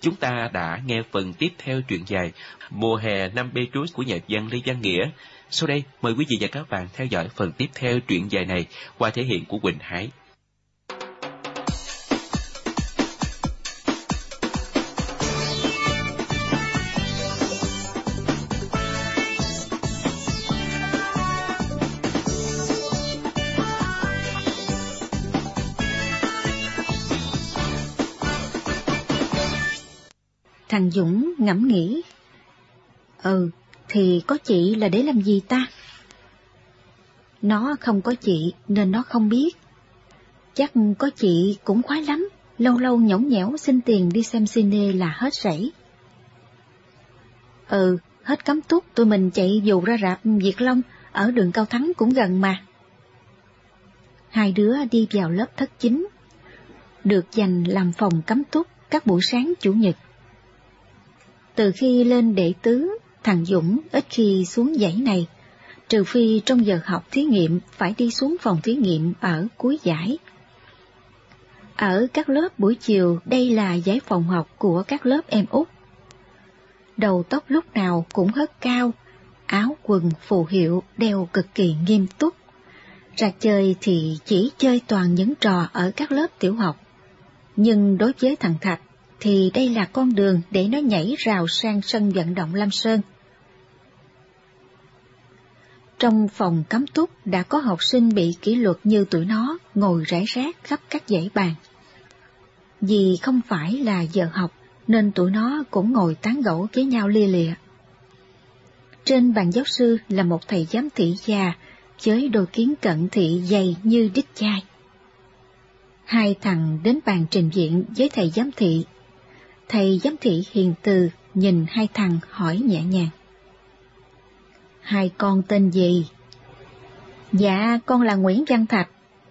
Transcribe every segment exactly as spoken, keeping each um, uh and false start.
Chúng ta đã nghe phần tiếp theo truyện dài Mùa hè năm Petrus của nhà văn Lê Văn Nghĩa. Sau đây, mời quý vị và các bạn theo dõi phần tiếp theo truyện dài này qua thể hiện của Quỳnh Hải. Thằng Dũng ngẫm nghĩ. Ừ, thì có chị là để làm gì ta? Nó không có chị nên nó không biết. Chắc có chị cũng khoái lắm, lâu lâu nhõng nhẽo xin tiền đi xem cine là hết sảy. Ừ, hết cấm túc tụi mình chạy dù ra rạp Việt Long, ở đường Cao Thắng cũng gần mà. Hai đứa đi vào lớp thất chính, được dành làm phòng cấm túc các buổi sáng chủ nhật. Từ khi lên đệ tứ, thằng Dũng ít khi xuống dãy này, trừ phi trong giờ học thí nghiệm phải đi xuống phòng thí nghiệm ở cuối dãy. Ở các lớp buổi chiều, đây là dãy phòng học của các lớp em út. Đầu tóc lúc nào cũng hớt cao, áo quần phù hiệu đeo cực kỳ nghiêm túc. Ra chơi thì chỉ chơi toàn những trò ở các lớp tiểu học. Nhưng đối với thằng Thạch thì đây là con đường để nó nhảy rào sang sân vận động Lam Sơn. Trong phòng cấm túc đã có học sinh bị kỷ luật như tụi nó ngồi rải rác khắp các dãy bàn. Vì không phải là giờ học nên tụi nó cũng ngồi tán gẫu với nhau lia lịa. Trên bàn giáo sư là một thầy giám thị già với đôi kiến cận thị dày như đít chai. Hai thằng đến bàn trình diện với thầy giám thị. Thầy giám thị hiền từ nhìn hai thằng hỏi nhẹ nhàng. Hai con tên gì? Dạ, con là Nguyễn Văn Thạch.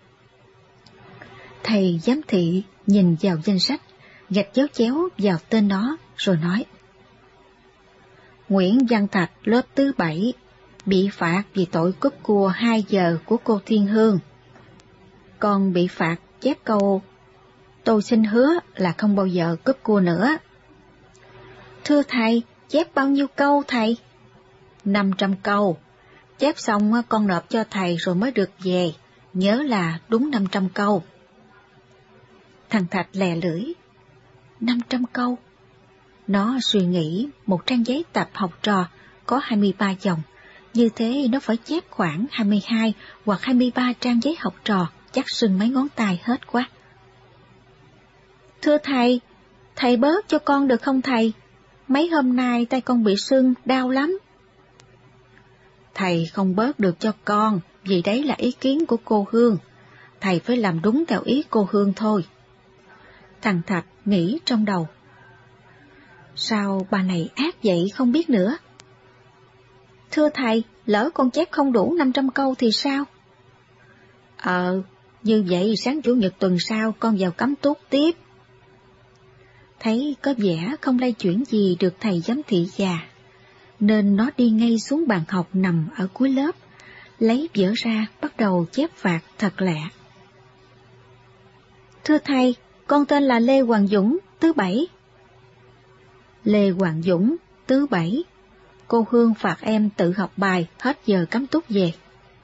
Thầy giám thị nhìn vào danh sách, gạch dấu chéo vào tên nó rồi nói. Nguyễn Văn Thạch lớp thứ bảy, bị phạt vì tội cúp cua hai giờ của cô Thiên Hương. Con bị phạt chép câu tôi xin hứa là không bao giờ cúp cua nữa. Thưa thầy, chép bao nhiêu câu thầy? Năm trăm câu. Chép xong con nộp cho thầy rồi mới được về, nhớ là đúng năm trăm câu. Thằng Thạch lè lưỡi. Năm trăm câu. Nó suy nghĩ một trang giấy tập học trò có hai mươi ba dòng, như thế nó phải chép khoảng hai mươi hai hoặc hai mươi ba trang giấy học trò, chắc sưng mấy ngón tay hết quá. Thưa thầy, thầy bớt cho con được không thầy? Mấy hôm nay tay con bị sưng, đau lắm. Thầy không bớt được cho con, vì đấy là ý kiến của cô Hương. Thầy phải làm đúng theo ý cô Hương thôi. Thằng Thạch nghĩ trong đầu. Sao bà này ác vậy không biết nữa? Thưa thầy, lỡ con chép không đủ năm trăm câu thì sao? Ờ, như vậy sáng chủ nhật tuần sau con vào cấm túc tiếp. Thấy có vẻ không lay chuyển gì được thầy giám thị già, nên nó đi ngay xuống bàn học nằm ở cuối lớp, lấy vở ra bắt đầu chép phạt thật lẹ. Thưa thầy, con tên là Lê Hoàng Dũng, thứ bảy. Lê Hoàng Dũng, thứ bảy. Cô Hương phạt em tự học bài, hết giờ cấm túc về.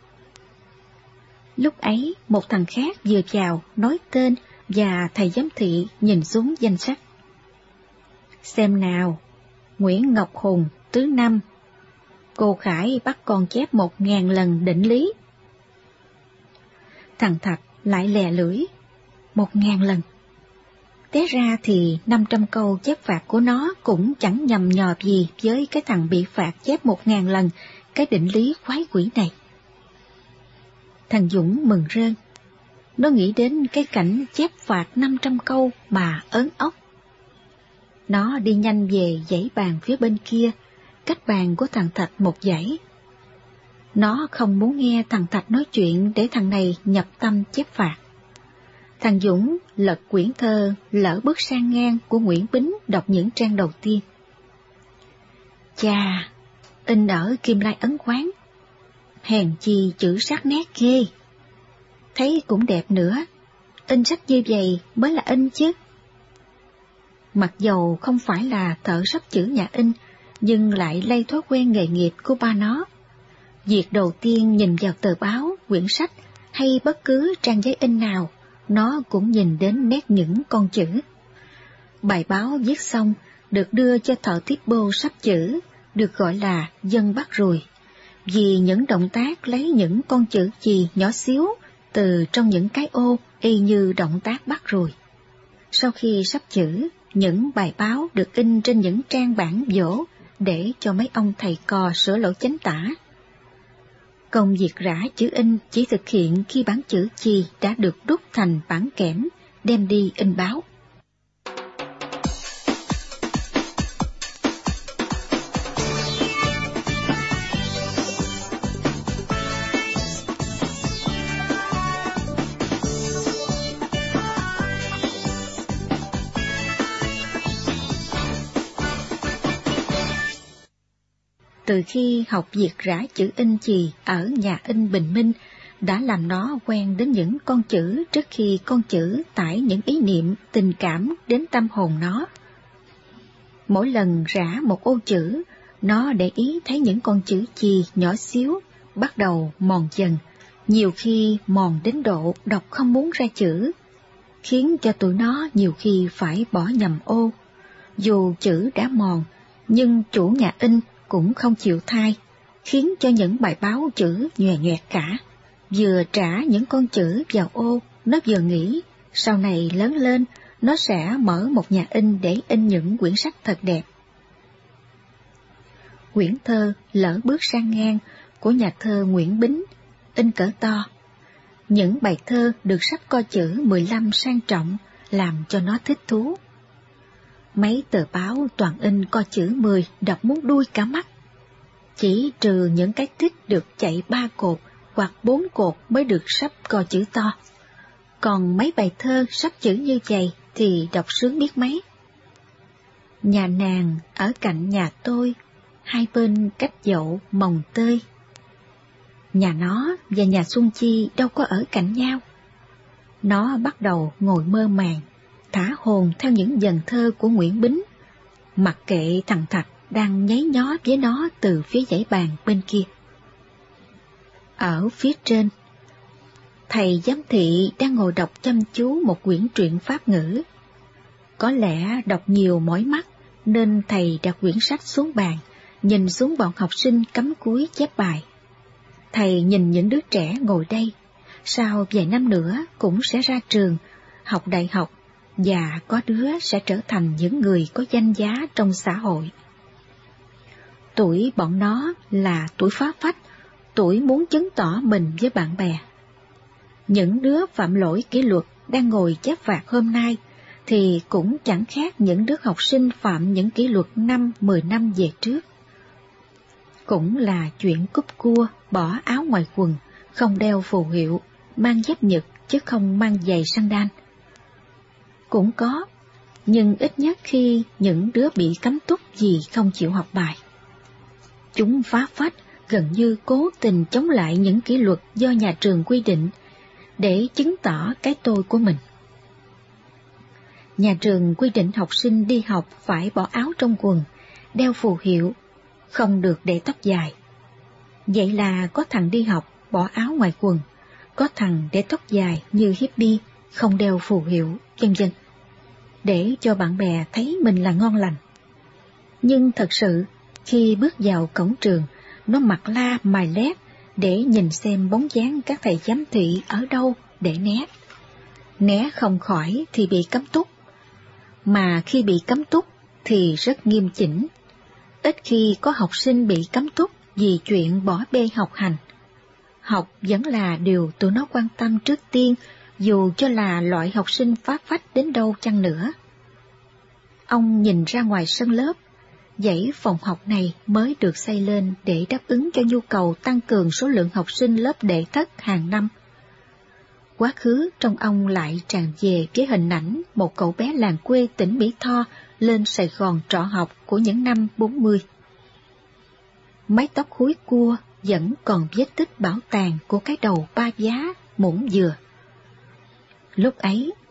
Lúc ấy, một thằng khác vừa chào, nói tên, và thầy giám thị nhìn xuống danh sách. Xem nào, Nguyễn Ngọc Hùng, thứ năm. Cô Khải bắt con chép một ngàn lần định lý. Thằng Thạch lại lè lưỡi. Một ngàn lần. Té ra thì năm trăm câu chép phạt của nó cũng chẳng nhầm nhọt gì với cái thằng bị phạt chép một ngàn lần cái định lý khoái quỷ này. Thằng Dũng mừng rơn. Nó nghĩ đến cái cảnh chép phạt năm trăm câu mà ớn ốc. Nó đi nhanh về dãy bàn phía bên kia, cách bàn của thằng Thạch một dãy. Nó không muốn nghe thằng Thạch nói chuyện để thằng này nhập tâm chép phạt. Thằng Dũng lật quyển thơ Lỡ bước sang ngang của Nguyễn Bính đọc những trang đầu tiên. Chà, in ở Kim Lai Ấn Quán. Hèn chi chữ sắc nét ghê. Thấy cũng đẹp nữa, in sách như vậy mới là in chứ. Mặc dầu không phải là thợ sắp chữ nhà in, nhưng lại lây thói quen nghề nghiệp của ba nó. Việc đầu tiên nhìn vào tờ báo, quyển sách hay bất cứ trang giấy in nào, nó cũng nhìn đến nét những con chữ. Bài báo viết xong được đưa cho thợ tiếp bô sắp chữ, được gọi là dân bắt ruồi, vì những động tác lấy những con chữ chì nhỏ xíu từ trong những cái ô y như động tác bắt ruồi. Sau khi sắp chữ, những bài báo được in trên những trang bản vỗ để cho mấy ông thầy cò sửa lỗi chánh tả. Công việc rã chữ in chỉ thực hiện khi bản chữ chì đã được đúc thành bản kẽm, đem đi in báo. Từ khi học việc rã chữ in chì ở nhà in Bình Minh, đã làm nó quen đến những con chữ trước khi con chữ tải những ý niệm, tình cảm đến tâm hồn nó. Mỗi lần rã một ô chữ, nó để ý thấy những con chữ chì nhỏ xíu, bắt đầu mòn dần, nhiều khi mòn đến độ đọc không muốn ra chữ, khiến cho tụi nó nhiều khi phải bỏ nhầm ô. Dù chữ đã mòn, nhưng chủ nhà in cũng không chịu thay, khiến cho những bài báo chữ nhòe nhòe cả. Vừa trả những con chữ vào ô, nó vừa nghĩ, sau này lớn lên, nó sẽ mở một nhà in để in những quyển sách thật đẹp. Quyển thơ Lỡ bước sang ngang của nhà thơ Nguyễn Bính, in cỡ to. Những bài thơ được sách co chữ mười lăm sang trọng, làm cho nó thích thú. Mấy tờ báo toàn in co chữ mười, đọc muốn đuôi cả mắt. Chỉ trừ những cái tích được chạy ba cột hoặc bốn cột mới được sắp co chữ to. Còn mấy bài thơ sắp chữ như vậy thì đọc sướng biết mấy. Nhà nàng ở cạnh nhà tôi, hai bên cách dậu mồng tơi. Nhà nó và nhà Xuân Chi đâu có ở cạnh nhau. Nó bắt đầu ngồi mơ màng, thả hồn theo những dần thơ của Nguyễn Bính, mặc kệ thằng Thạch đang nháy nhó với nó từ phía dãy bàn bên kia. Ở phía trên, thầy giám thị đang ngồi đọc chăm chú một quyển truyện Pháp ngữ. Có lẽ đọc nhiều mỏi mắt nên thầy đặt quyển sách xuống bàn, nhìn xuống bọn học sinh cắm cúi chép bài. Thầy nhìn những đứa trẻ ngồi đây, sau vài năm nữa cũng sẽ ra trường, học đại học, và có đứa sẽ trở thành những người có danh giá trong xã hội. Tuổi bọn nó là tuổi phá phách, tuổi muốn chứng tỏ mình với bạn bè. Những đứa phạm lỗi kỷ luật đang ngồi chép phạt hôm nay thì cũng chẳng khác những đứa học sinh phạm những kỷ luật năm, mười năm về trước. Cũng là chuyện cúp cua, bỏ áo ngoài quần, không đeo phù hiệu, mang dép nhật chứ không mang giày sandal. Cũng có, nhưng ít nhất khi những đứa bị cấm túc vì không chịu học bài. Chúng phá phách, gần như cố tình chống lại những kỷ luật do nhà trường quy định, để chứng tỏ cái tôi của mình. Nhà trường quy định học sinh đi học phải bỏ áo trong quần, đeo phù hiệu, không được để tóc dài. Vậy là có thằng đi học bỏ áo ngoài quần, có thằng để tóc dài như hippie, không đeo phù hiệu, vân vân, để cho bạn bè thấy mình là ngon lành. Nhưng thật sự, khi bước vào cổng trường, nó mặc la mài lét để nhìn xem bóng dáng các thầy giám thị ở đâu để né. Né không khỏi thì bị cấm túc, mà khi bị cấm túc thì rất nghiêm chỉnh. Ít khi có học sinh bị cấm túc vì chuyện bỏ bê học hành. Học vẫn là điều tụi nó quan tâm trước tiên, dù cho là loại học sinh phá phách đến đâu chăng nữa. Ông nhìn ra ngoài sân lớp, dãy phòng học này mới được xây lên để đáp ứng cho nhu cầu tăng cường số lượng học sinh lớp đệ thất hàng năm. Quá khứ trong ông lại tràn về với hình ảnh một cậu bé làng quê tỉnh Mỹ Tho lên Sài Gòn trọ học của những năm bốn mươi. Mái tóc húi cua vẫn còn vết tích bảo tàng của cái đầu ba giá muỗng dừa. Lúc ấy,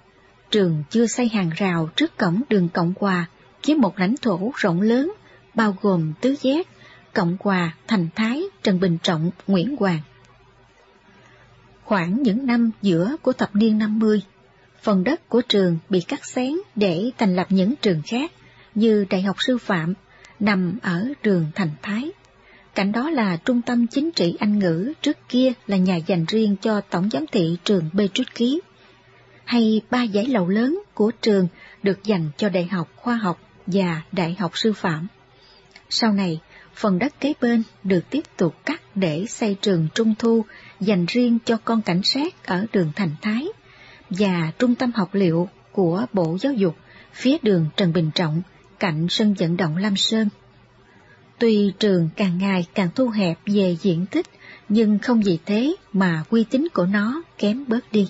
trường chưa xây hàng rào trước cổng đường Cộng Hòa với một lãnh thổ rộng lớn, bao gồm tứ giác, Cộng Hòa, Thành Thái, Trần Bình Trọng, Nguyễn Hoàng. Khoảng những năm giữa của thập niên năm mươi, phần đất của trường bị cắt xén để thành lập những trường khác như Đại học Sư phạm, nằm ở đường Thành Thái. Cạnh đó là trung tâm chính trị Anh ngữ, trước kia là nhà dành riêng cho tổng giám thị trường Petrusky, hay ba dãy lầu lớn của trường được dành cho Đại học Khoa học và Đại học Sư phạm. Sau này, phần đất kế bên được tiếp tục cắt để xây trường Trung Thu dành riêng cho con cảnh sát ở đường Thành Thái, và trung tâm học liệu của Bộ Giáo dục phía đường Trần Bình Trọng, cạnh sân vận động Lam Sơn. Tuy trường càng ngày càng thu hẹp về diện tích, nhưng không vì thế mà uy tín của nó kém bớt đi.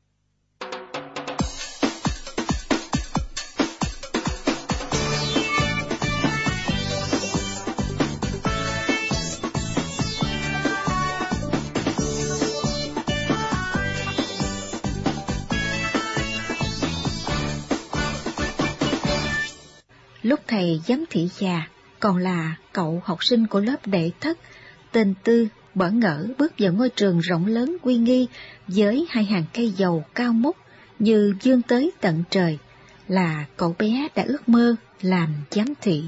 Lúc thầy giám thị già còn là cậu học sinh của lớp đệ thất, tên Tư, bỡ ngỡ bước vào ngôi trường rộng lớn uy nghi với hai hàng cây dầu cao múc như vươn tới tận trời, là cậu bé đã ước mơ làm giám thị.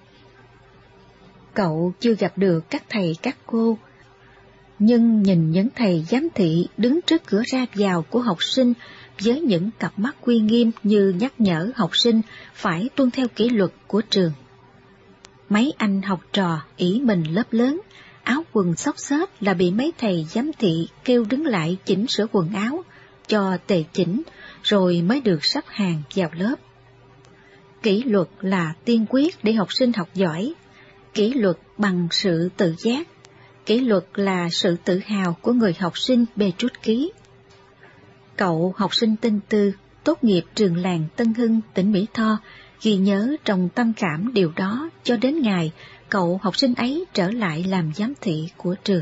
Cậu chưa gặp được các thầy các cô, nhưng nhìn những thầy giám thị đứng trước cửa ra vào của học sinh với những cặp mắt uy nghiêm như nhắc nhở học sinh phải tuân theo kỷ luật của trường. Mấy anh học trò ỷ mình lớp lớn, áo quần xốc xếch là bị mấy thầy giám thị kêu đứng lại chỉnh sửa quần áo cho tề chỉnh, rồi mới được sắp hàng vào lớp. Kỷ luật là tiên quyết để học sinh học giỏi, kỷ luật bằng sự tự giác, kỷ luật là sự tự hào của người học sinh Petrusky. Cậu học sinh tên Tư tốt nghiệp trường làng Tân Hưng, tỉnh Mỹ Tho, ghi nhớ trong tâm khảm điều đó cho đến ngày cậu học sinh ấy trở lại làm giám thị của trường.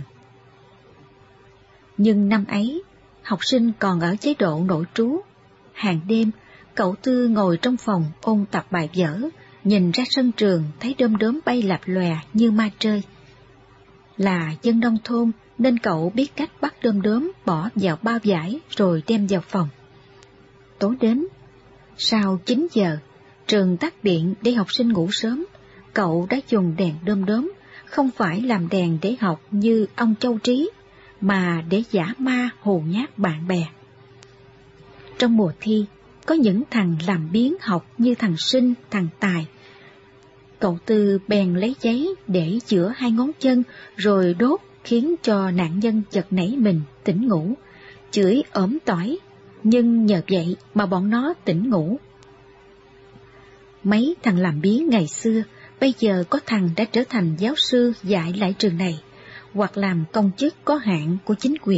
Nhưng năm ấy, học sinh còn ở chế độ nội trú. Hàng đêm, cậu Tư ngồi trong phòng ôn tập bài vở, nhìn ra sân trường thấy đom đóm bay lập lòe như ma trơi. Là dân nông thôn nên cậu biết cách bắt đom đóm bỏ vào bao vải rồi đem vào phòng. Tối đến, sau chín giờ, trường tắt điện để học sinh ngủ sớm, cậu đã dùng đèn đom đóm, không phải làm đèn để học như ông Châu Trí, mà để giả ma hồ nhát bạn bè. Trong mùa thi, có những thằng làm biếng học như thằng Sinh, thằng Tài. Cậu Tư bèn lấy giấy để giữa hai ngón chân rồi đốt, khiến cho nạn nhân chợt nảy mình tỉnh ngủ, chửi ỏm tỏi, nhưng nhờ vậy mà bọn nó tỉnh ngủ. Mấy thằng làm biếng ngày xưa, bây giờ có thằng đã trở thành giáo sư dạy lại trường này, hoặc làm công chức có hạn của chính quyền.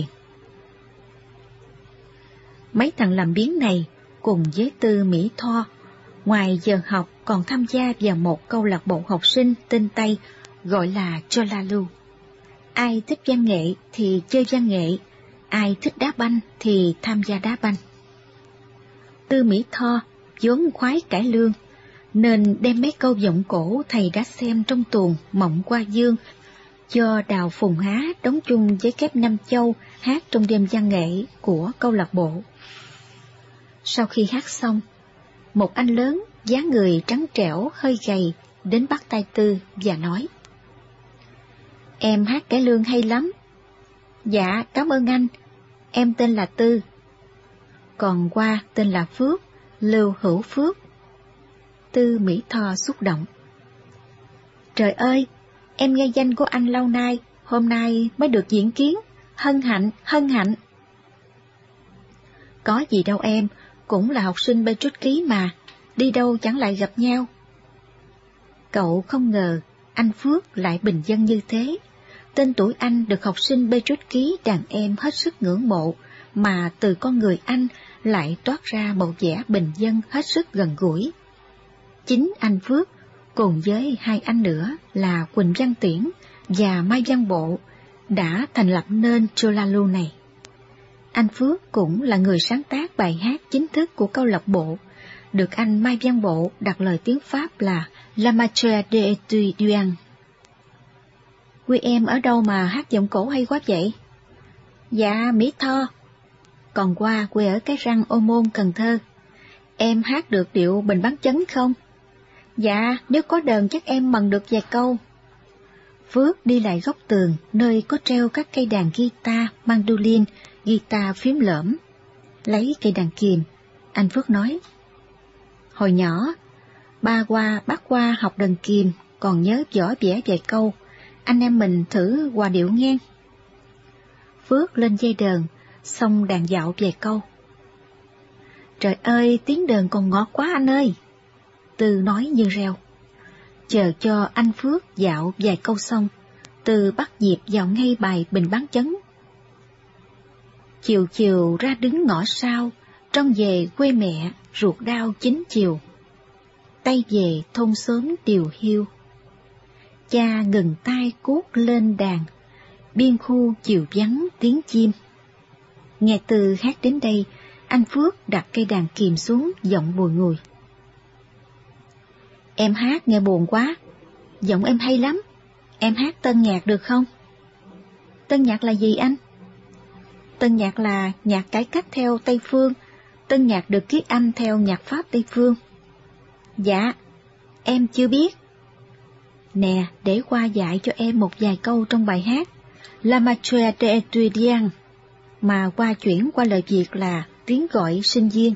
Mấy thằng làm biếng này cùng với Tư Mỹ Tho, ngoài giờ học còn tham gia vào một câu lạc bộ học sinh tên Tây gọi là Cholalu. Ai thích văn nghệ thì chơi văn nghệ, ai thích đá banh thì tham gia đá banh. Tư Mỹ Tho vốn khoái cải lương, nên đem mấy câu giọng cổ thầy đã xem trong tuồng Mộng Qua Dương cho Đào Phùng Há đóng chung với Kép Nam Châu hát trong đêm văn nghệ của câu lạc bộ. Sau khi hát xong, một anh lớn, dáng người trắng trẻo, hơi gầy, đến bắt tay Tư và nói: "Em hát cải lương hay lắm." "Dạ, cảm ơn anh, em tên là Tư." "Còn qua tên là Phước, Lưu Hữu Phước." Tư Mỹ Tho xúc động: "Trời ơi, em nghe danh của anh lâu nay, hôm nay mới được diễn kiến, hân hạnh, hân hạnh." "Có gì đâu em, cũng là học sinh Petrusky mà, đi đâu chẳng lại gặp nhau." Cậu không ngờ anh Phước lại bình dân như thế. Tên tuổi anh được học sinh Petrusky đàn em hết sức ngưỡng mộ, mà từ con người anh lại toát ra một vẻ bình dân hết sức gần gũi. Chính anh Phước cùng với hai anh nữa là Quỳnh Văn Tiễn và Mai Văn Bộ đã thành lập nên Cholalu này. Anh Phước cũng là người sáng tác bài hát chính thức của câu lạc bộ, được anh Mai Văn Bộ đặt lời tiếng Pháp là La Matière des Étudiants. Quê em ở đâu mà hát giọng cổ hay quá vậy? Dạ, Mỹ Tho. Còn qua quê ở Cái Răng, Ô Môn, Cần Thơ. Em hát được điệu Bình Bán Chấn không? Dạ, nếu có đờn chắc em mần được vài câu. Phước đi lại góc tường, nơi có treo các cây đàn guitar, mandolin, guitar phím lởm. Lấy cây đàn kìm, anh Phước nói: Hồi nhỏ, ba qua bác qua học đàn kìm, còn nhớ võ vẽ vài câu, anh em mình thử hòa điệu nghe. Phước lên dây đờn, xong đàn dạo vài câu. Trời ơi, tiếng đờn còn ngọt quá anh ơi! Tư nói như reo. Chờ cho anh Phước dạo vài câu xong, Tư bắt nhịp vào ngay bài Bình Bán Chấn. Chiều chiều ra đứng ngõ sau, trông về quê mẹ, ruột đau chín chiều. Tay về thôn xóm điều hiu. Cha ngừng tay cuốc lên đàn, biên khu chiều vắng tiếng chim. Nghe Tư hát đến đây, anh Phước đặt cây đàn kìm xuống, giọng bùi ngùi. Em hát nghe buồn quá, giọng em hay lắm, em hát tân nhạc được không? Tân nhạc là gì anh? Tân nhạc là nhạc cải cách theo Tây Phương, tân nhạc được kiết anh theo nhạc Pháp Tây Phương. Dạ, em chưa biết. Nè, để qua dạy cho em một vài câu trong bài hát La Matière des Étudiants, mà qua chuyển qua lời Việt là tiếng gọi sinh viên.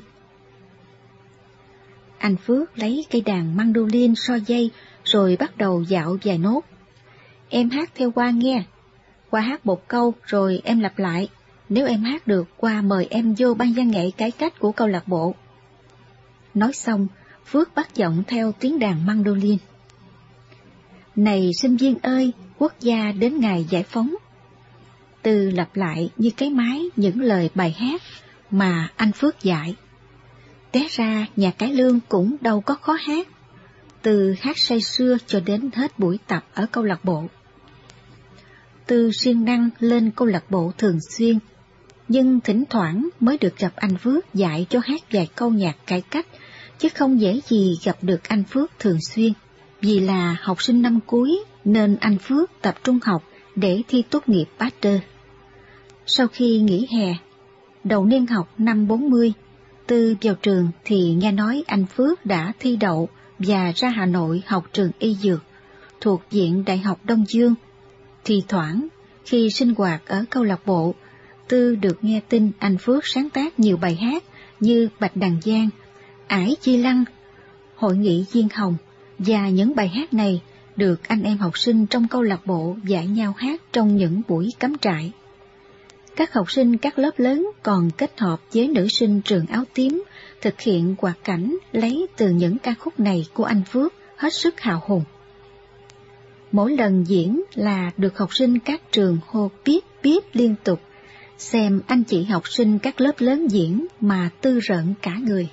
Anh Phước lấy cây đàn mandolin so dây rồi bắt đầu dạo vài nốt. Em hát theo qua nghe. Qua hát một câu rồi em lặp lại. Nếu em hát được, qua mời em vô ban văn nghệ cải cách của câu lạc bộ. Nói xong, Phước bắt giọng theo tiếng đàn mandolin. Này sinh viên ơi, quốc gia đến ngày giải phóng. Tư lặp lại như cái máy những lời bài hát mà anh Phước dạy. Té ra nhạc cải lương cũng đâu có khó hát. Từ hát say sưa cho đến hết buổi tập ở câu lạc bộ. Tư siêng năng lên câu lạc bộ thường xuyên, nhưng thỉnh thoảng mới được gặp anh Phước dạy cho hát vài câu nhạc cải cách, chứ không dễ gì gặp được anh Phước thường xuyên. Vì là học sinh năm cuối nên anh Phước tập trung học để thi tốt nghiệp Pasteur. Sau khi nghỉ hè, đầu niên học năm bốn mươi, Tư vào trường thì nghe nói anh Phước đã thi đậu và ra Hà Nội học trường y dược thuộc Viện Đại học Đông Dương. Thì thoảng, khi sinh hoạt ở câu lạc bộ, Tư được nghe tin anh Phước sáng tác nhiều bài hát như Bạch Đằng Giang, Ải Chi Lăng, Hội nghị Diên Hồng, và những bài hát này được anh em học sinh trong câu lạc bộ dạy nhau hát trong những buổi cắm trại. Các học sinh các lớp lớn còn kết hợp với nữ sinh trường áo tím thực hiện hoạt cảnh lấy từ những ca khúc này của anh Phước hết sức hào hùng. Mỗi lần diễn là được học sinh các trường hô biết biết liên tục, xem anh chị học sinh các lớp lớn diễn mà Tư rợn cả người.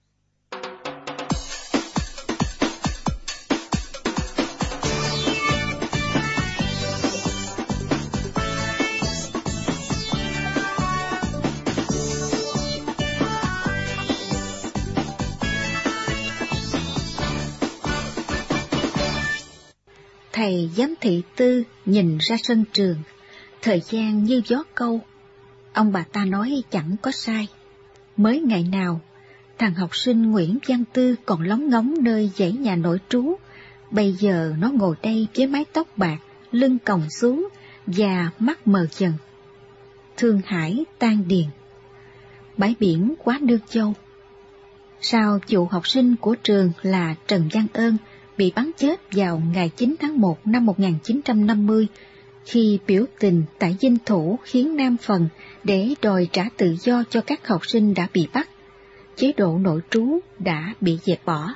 Thầy giám thị Tư nhìn ra sân trường, thời gian như gió câu. Ông bà ta nói chẳng có sai. Mới ngày nào, thằng học sinh Nguyễn Văn Tư còn lóng ngóng nơi dãy nhà nội trú, bây giờ nó ngồi đây với mái tóc bạc, lưng còng xuống và mắt mờ dần. Thương Hải tan điền, bãi biển Quá Nương Châu. Sao vụ học sinh của trường là Trần Văn Ơn bị bắn chết vào ngày chín tháng một năm một nghìn chín trăm năm mươi khi biểu tình tại Dinh Thủ khiến Nam Phần để đòi trả tự do cho các học sinh đã bị bắt. Chế độ nội trú đã bị dẹp bỏ.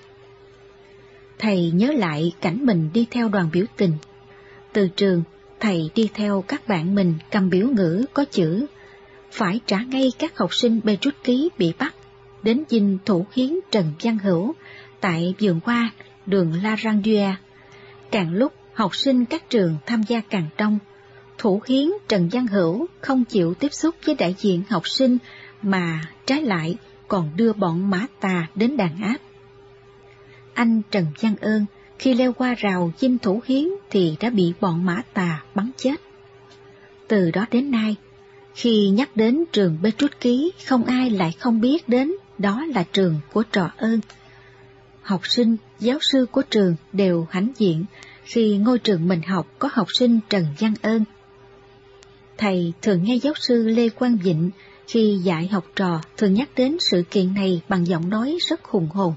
Thầy nhớ lại cảnh mình đi theo đoàn biểu tình. Từ trường, thầy đi theo các bạn mình cầm biểu ngữ có chữ phải trả ngay các học sinh bê rút ký bị bắt, đến dinh thủ hiến Trần Văn Hữu tại vườn hoa đường La Rangua. Càng lúc học sinh các trường tham gia càng đông, Thủ hiến Trần Văn Hữu không chịu tiếp xúc với đại diện học sinh mà trái lại còn đưa bọn Mã Tà đến đàn áp. Anh Trần Văn Ơn khi leo qua rào dinh Thủ hiến thì đã bị bọn Mã Tà bắn chết. Từ đó đến nay, khi nhắc đến trường Petrus Ký, không ai lại không biết đến đó là trường của Trò Ơn. Học sinh, giáo sư của trường đều hãnh diện khi ngôi trường mình học có học sinh Trần Văn Ơn. Thầy thường nghe giáo sư Lê Quang Vịnh khi dạy học trò thường nhắc đến sự kiện này bằng giọng nói rất hùng hồn.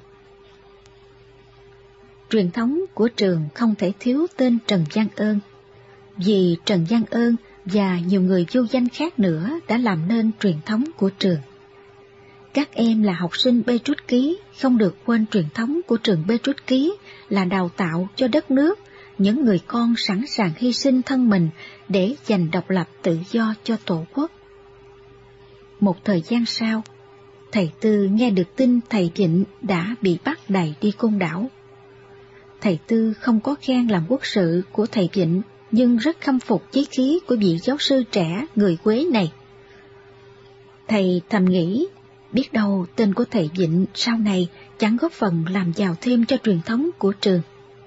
Truyền thống của trường không thể thiếu tên Trần Văn Ơn, vì Trần Văn Ơn và nhiều người vô danh khác nữa đã làm nên truyền thống của trường. Các em là học sinh Petrus Ký không được quên truyền thống của trường Petrus Ký là đào tạo cho đất nước những người con sẵn sàng hy sinh thân mình để giành độc lập tự do cho Tổ quốc. Một thời gian sau, thầy Tư nghe được tin thầy Vịnh đã bị bắt đày đi Côn Đảo. Thầy Tư không có khen làm quốc sự của thầy Vịnh, nhưng rất khâm phục chí khí của vị giáo sư trẻ người Quế này. Thầy thầm nghĩ, biết đâu tên của thầy Vịnh sau này chẳng góp phần làm giàu thêm cho truyền thống của trường.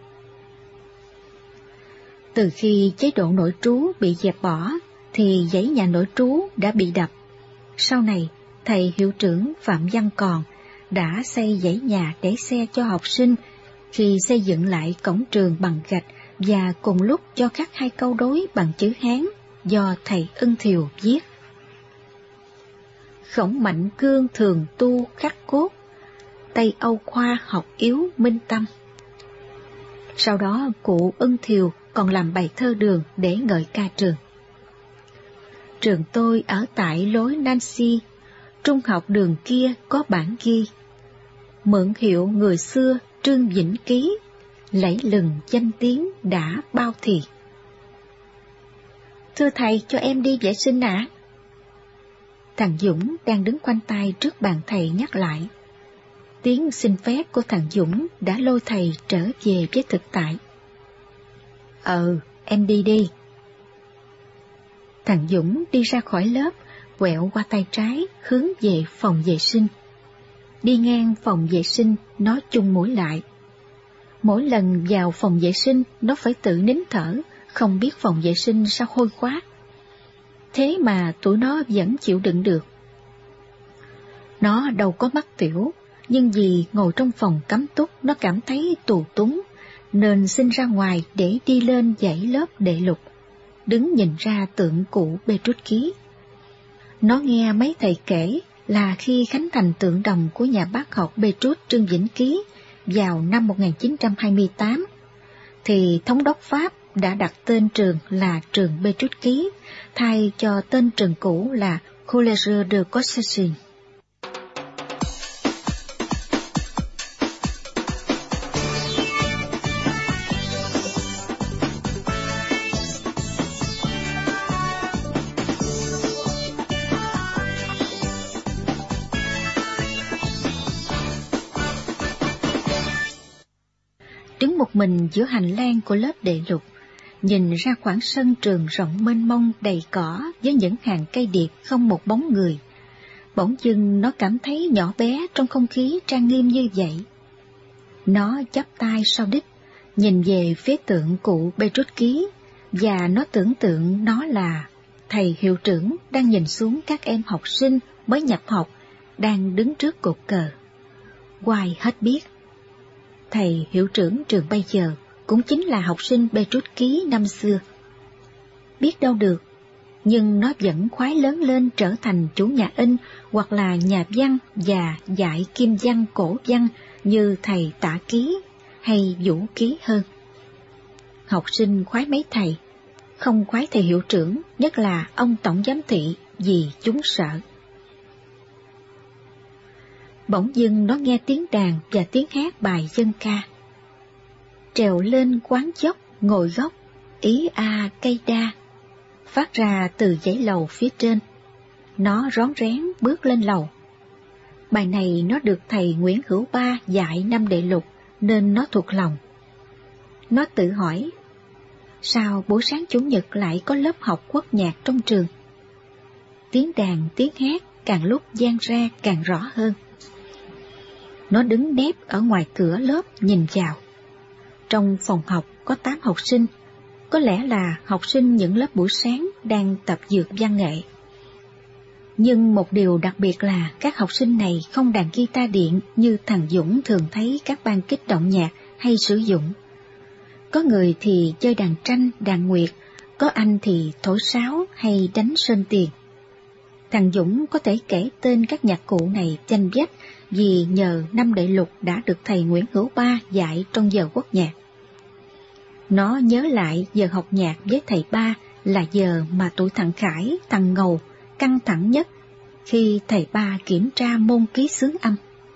Từ khi chế độ nội trú bị dẹp bỏ, thì dãy nhà nội trú đã bị đập. Sau này, thầy hiệu trưởng Phạm Văn Còn đã xây dãy nhà để xe cho học sinh khi xây dựng lại cổng trường bằng gạch và cùng lúc cho khắc hai câu đối bằng chữ Hán do thầy Ân Thiều viết. Khổng Mạnh Cương thường tu khắc cốt, Tây Âu Khoa học yếu minh tâm. Sau đó cụ Ân Thiều còn làm bài thơ đường để ngợi ca trường. Trường tôi ở tại lối Nancy, trung học đường kia có bản ghi. Mượn hiệu người xưa Trương Vĩnh Ký, lẫy lừng danh tiếng đã bao thì. Thưa thầy, cho em đi vệ sinh ạ. À? Thằng Dũng đang đứng khoanh tay trước bàn thầy nhắc lại. Tiếng xin phép của thằng Dũng đã lôi thầy trở về với thực tại. Ờ, em đi đi. Thằng Dũng đi ra khỏi lớp, quẹo qua tay trái, hướng về phòng vệ sinh. Đi ngang phòng vệ sinh, nó chung mũi lại. Mỗi lần vào phòng vệ sinh, nó phải tự nín thở, không biết phòng vệ sinh sao hôi quá. Thế mà tụi nó vẫn chịu đựng được. Nó đâu có mắc tiểu, nhưng vì ngồi trong phòng cấm túc nó cảm thấy tù túng, nên xin ra ngoài để đi lên dãy lớp đệ lục, đứng nhìn ra tượng cụ Petrus Ký. Nó nghe mấy thầy kể là khi khánh thành tượng đồng của nhà bác học Petrus Trương Vĩnh Ký vào năm một nghìn chín trăm hai mươi tám, thì thống đốc Pháp đã đặt tên trường là trường Petrus Ký, thay cho tên trường cũ là Collège de Concession. Đứng một mình giữa hành lang của lớp đệ lục, nhìn ra khoảng sân trường rộng mênh mông đầy cỏ với những hàng cây điệp không một bóng người, bỗng dưng nó cảm thấy nhỏ bé trong không khí trang nghiêm như vậy. Nó chắp tay sau đít, nhìn về phía tượng cụ Petrus Ký, và nó tưởng tượng nó là thầy hiệu trưởng đang nhìn xuống các em học sinh mới nhập học đang đứng trước cột cờ. Hoài hết biết, thầy hiệu trưởng trường bây giờ cũng chính là học sinh Petrus Ký năm xưa. Biết đâu được, nhưng nó vẫn khoái lớn lên trở thành chủ nhà in hoặc là nhà văn và dạy kim văn cổ văn như thầy Tả Ký hay Vũ Ký hơn. Học sinh khoái mấy thầy, không khoái thầy hiệu trưởng, nhất là ông tổng giám thị, vì chúng sợ. Bỗng dưng nó nghe tiếng đàn và tiếng hát bài dân ca. Trèo lên quán dốc, ngồi góc, ý a cây đa, phát ra từ dãy lầu phía trên. Nó rón rén bước lên lầu. Bài này nó được thầy Nguyễn Hữu Ba dạy năm đệ lục nên nó thuộc lòng. Nó tự hỏi, Sao buổi sáng Chủ nhật lại có lớp học quốc nhạc trong trường? Tiếng đàn, tiếng hát càng lúc vang ra càng rõ hơn. Nó đứng nép ở ngoài cửa lớp nhìn vào. Trong phòng học có tám học sinh, có lẽ là học sinh những lớp buổi sáng đang tập dược văn nghệ. Nhưng một điều đặc biệt là các học sinh này không đàn guitar điện như thằng Dũng thường thấy các ban kích động nhạc hay sử dụng. Có người thì chơi đàn tranh, đàn nguyệt, có anh thì thổi sáo hay đánh sơn tiền. Thằng Dũng có thể kể tên các nhạc cụ này chanh vách vì nhờ năm Đại Lục đã được thầy Nguyễn Hữu Ba dạy trong giờ quốc nhạc. Nó nhớ lại giờ học nhạc với thầy Ba là giờ mà tụi thằng Khải, thằng Ngầu căng thẳng nhất khi thầy Ba kiểm tra môn ký xướng âm.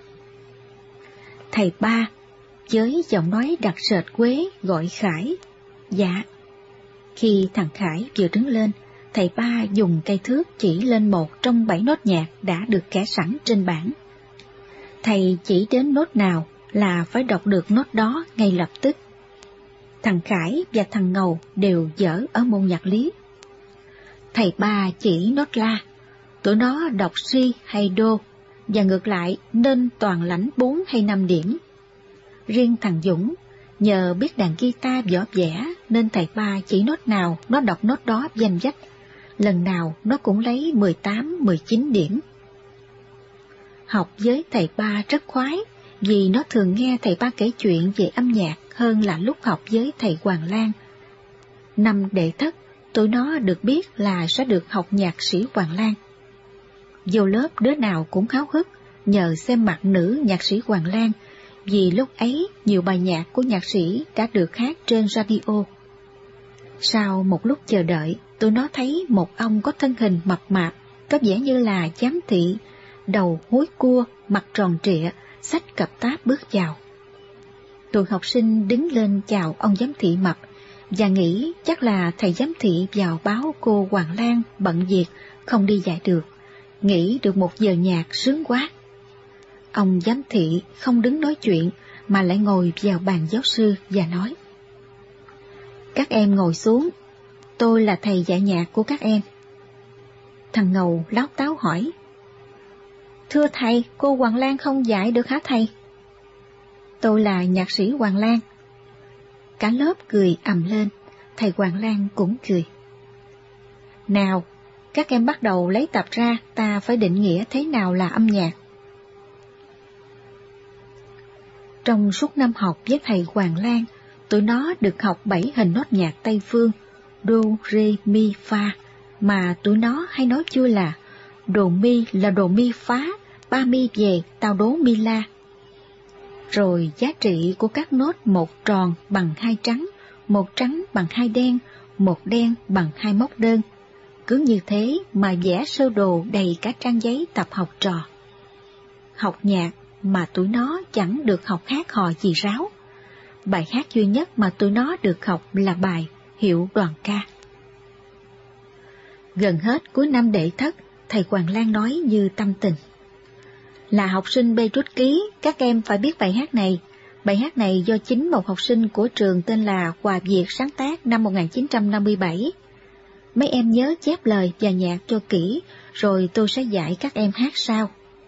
Thầy Ba với giọng nói đặc sệt quế gọi Khải. Dạ. Khi thằng Khải vừa đứng lên, thầy Ba dùng cây thước chỉ lên một trong bảy nốt nhạc đã được kẻ sẵn trên bảng. Thầy chỉ đến nốt nào là phải đọc được nốt đó ngay lập tức. Thằng Khải và thằng Ngầu đều dở ở môn nhạc lý. Thầy Ba chỉ nốt la, tụi nó đọc si hay đô, và ngược lại nên toàn lãnh bốn hay năm điểm. Riêng thằng Dũng, nhờ biết đàn guitar võ vẽ nên thầy Ba chỉ nốt nào nó đọc nốt đó danh vách, lần nào nó cũng lấy mười tám, mười chín điểm. Học với thầy Ba rất khoái, vì nó thường nghe thầy Ba kể chuyện về âm nhạc hơn là lúc học với thầy Hoàng Lan. Năm đệ thất, tụi nó được biết là sẽ được học nhạc sĩ Hoàng Lan. Vô lớp đứa nào cũng háo hức nhờ xem mặt nữ nhạc sĩ Hoàng Lan, vì lúc ấy nhiều bài nhạc của nhạc sĩ đã được hát trên radio. Sau một lúc chờ đợi, tụi nó thấy một ông có thân hình mập mạp, có vẻ như là giám thị, đầu húi cua, mặt tròn trịa, xách cặp táp bước vào. Tụi học sinh đứng lên chào ông giám thị mập và nghĩ chắc là thầy giám thị vào báo cô Hoàng Lan bận việc không đi dạy được, nghĩ được một giờ nhạc sướng quá. Ông giám thị không đứng nói chuyện mà lại ngồi vào bàn giáo sư và nói: "Các em ngồi xuống, tôi là thầy dạy nhạc của các em." Thằng Ngầu láo táo hỏi: "Thưa thầy, cô Hoàng Lan không dạy được hả thầy?" "Tôi là nhạc sĩ Hoàng Lan." Cả lớp cười ầm lên, thầy Hoàng Lan cũng cười. "Nào, các em bắt đầu lấy tập ra, ta phải định nghĩa thế nào là âm nhạc." Trong suốt năm học với thầy Hoàng Lan, tụi nó được học bảy hình nốt nhạc Tây Phương, đô, rê, mi, fa, mà tụi nó hay nói chưa là đồ mi là đồ mi phá, ba mi về, tao đố mi la. Rồi giá trị của các nốt một tròn bằng hai trắng, một trắng bằng hai đen, một đen bằng hai móc đơn. Cứ như thế mà vẽ sơ đồ đầy cả trang giấy tập học trò. Học nhạc mà tụi nó chẳng được học hát hò gì ráo. Bài hát duy nhất mà tụi nó được học là bài Hiệu Đoàn Ca. Gần hết cuối năm đệ thất, thầy Hoàng Lan nói như tâm tình: "Là học sinh bê rút ký, các em phải biết bài hát này. Bài hát này do chính một học sinh của trường tên là Hòa Việt sáng tác năm một nghìn chín trăm năm mươi bảy. Mấy em nhớ chép lời và nhạc cho kỹ, rồi tôi sẽ dạy các em hát sau."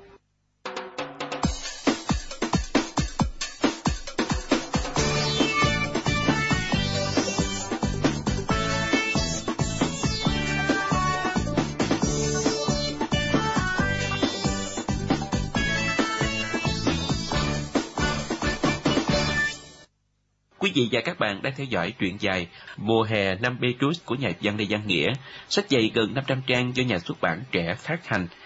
Quý vị và các bạn đang theo dõi truyện dài Mùa hè năm Petrus của nhà văn Lê Văn Nghĩa, sách dày gần năm trăm trang do nhà xuất bản Trẻ phát hành.